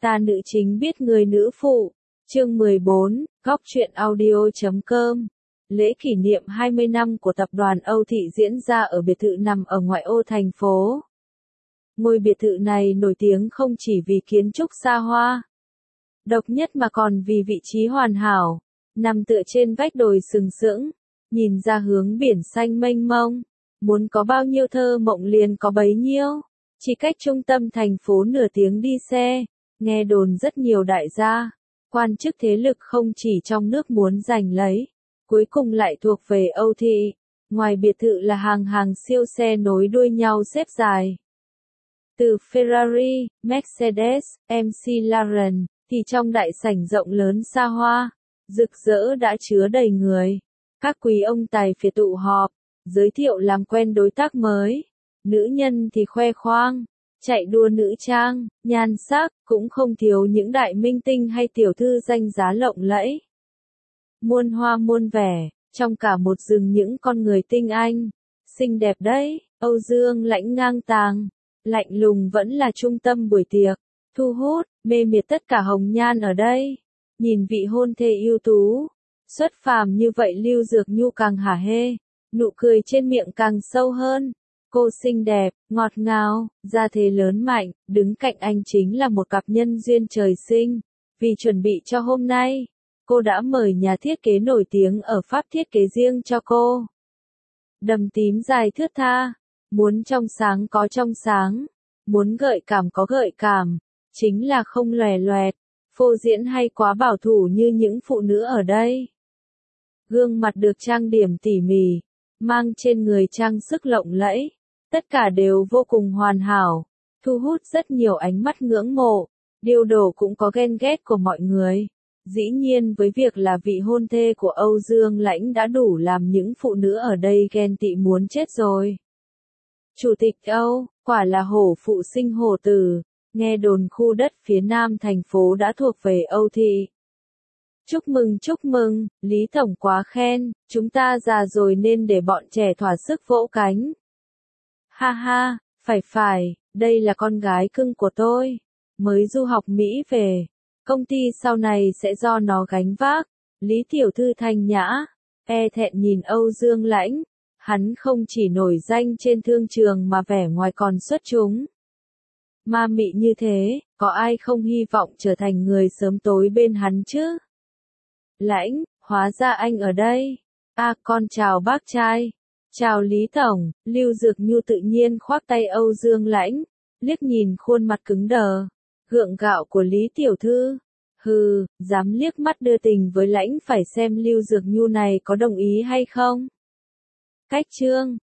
Ta nữ chính biết người nữ phụ. Chương 14, góc truyện audio.com. Lễ kỷ niệm 20 năm của tập đoàn Âu Thị diễn ra ở biệt thự nằm ở ngoại ô thành phố. Ngôi biệt thự này nổi tiếng không chỉ vì kiến trúc xa hoa, độc nhất mà còn vì vị trí hoàn hảo, nằm tựa trên vách đồi sừng sững, nhìn ra hướng biển xanh mênh mông. Muốn có bao nhiêu thơ mộng liền có bấy nhiêu. Chỉ cách trung tâm thành phố nửa tiếng đi xe, nghe đồn rất nhiều đại gia, quan chức thế lực không chỉ trong nước muốn giành lấy, cuối cùng lại thuộc về Âu Thị. Ngoài biệt thự là hàng hàng siêu xe nối đuôi nhau xếp dài. Từ Ferrari, Mercedes, McLaren, thì trong đại sảnh rộng lớn xa hoa, rực rỡ đã chứa đầy người. Các quý ông tài phiệt tụ họp, giới thiệu làm quen đối tác mới. Nữ nhân thì khoe khoang, chạy đua nữ trang, nhan sắc, cũng không thiếu những đại minh tinh hay tiểu thư danh giá lộng lẫy. Muôn hoa muôn vẻ, trong cả một rừng những con người tinh anh, xinh đẹp đấy. Âu Dương Lãnh ngang tàng, lạnh lùng vẫn là trung tâm buổi tiệc, thu hút, mê miệt tất cả hồng nhan ở đây. Nhìn vị hôn thê ưu tú, xuất phàm như vậy Lưu Dược Nhu càng hả hê, nụ cười trên miệng càng sâu hơn. Cô xinh đẹp, ngọt ngào, gia thế lớn mạnh, đứng cạnh anh chính là một cặp nhân duyên trời sinh. Vì chuẩn bị cho hôm nay, cô đã mời nhà thiết kế nổi tiếng ở Pháp thiết kế riêng cho cô. Đầm tím dài thướt tha, muốn trong sáng có trong sáng, muốn gợi cảm có gợi cảm, chính là không lòe loẹt, phô diễn hay quá bảo thủ như những phụ nữ ở đây. Gương mặt được trang điểm tỉ mỉ, mang trên người trang sức lộng lẫy, tất cả đều vô cùng hoàn hảo, thu hút rất nhiều ánh mắt ngưỡng mộ. Điều đồ cũng có ghen ghét của mọi người. Dĩ nhiên với việc là vị hôn thê của Âu Dương Lãnh đã đủ làm những phụ nữ ở đây ghen tị muốn chết rồi. Chủ tịch Âu, quả là hổ phụ sinh hổ tử, nghe đồn khu đất phía nam thành phố đã thuộc về Âu Thị. Chúc mừng, Lý Tổng quá khen, chúng ta già rồi nên để bọn trẻ thỏa sức vỗ cánh. Ha ha, phải, đây là con gái cưng của tôi, mới du học Mỹ về, công ty sau này sẽ do nó gánh vác. Lý tiểu thư thanh nhã, e thẹn nhìn Âu Dương Lãnh, hắn không chỉ nổi danh trên thương trường mà vẻ ngoài còn xuất chúng. Ma mị như thế, có ai không hy vọng trở thành người sớm tối bên hắn chứ? Lãnh, hóa ra anh ở đây. Con chào bác trai. Chào Lý Tổng. Lưu Dược Nhu tự nhiên khoác tay Âu Dương Lãnh, liếc nhìn khuôn mặt cứng đờ, gượng gạo của Lý tiểu thư. Hừ, dám liếc mắt đưa tình với Lãnh phải xem Lưu Dược Nhu này có đồng ý hay không. Cách chương,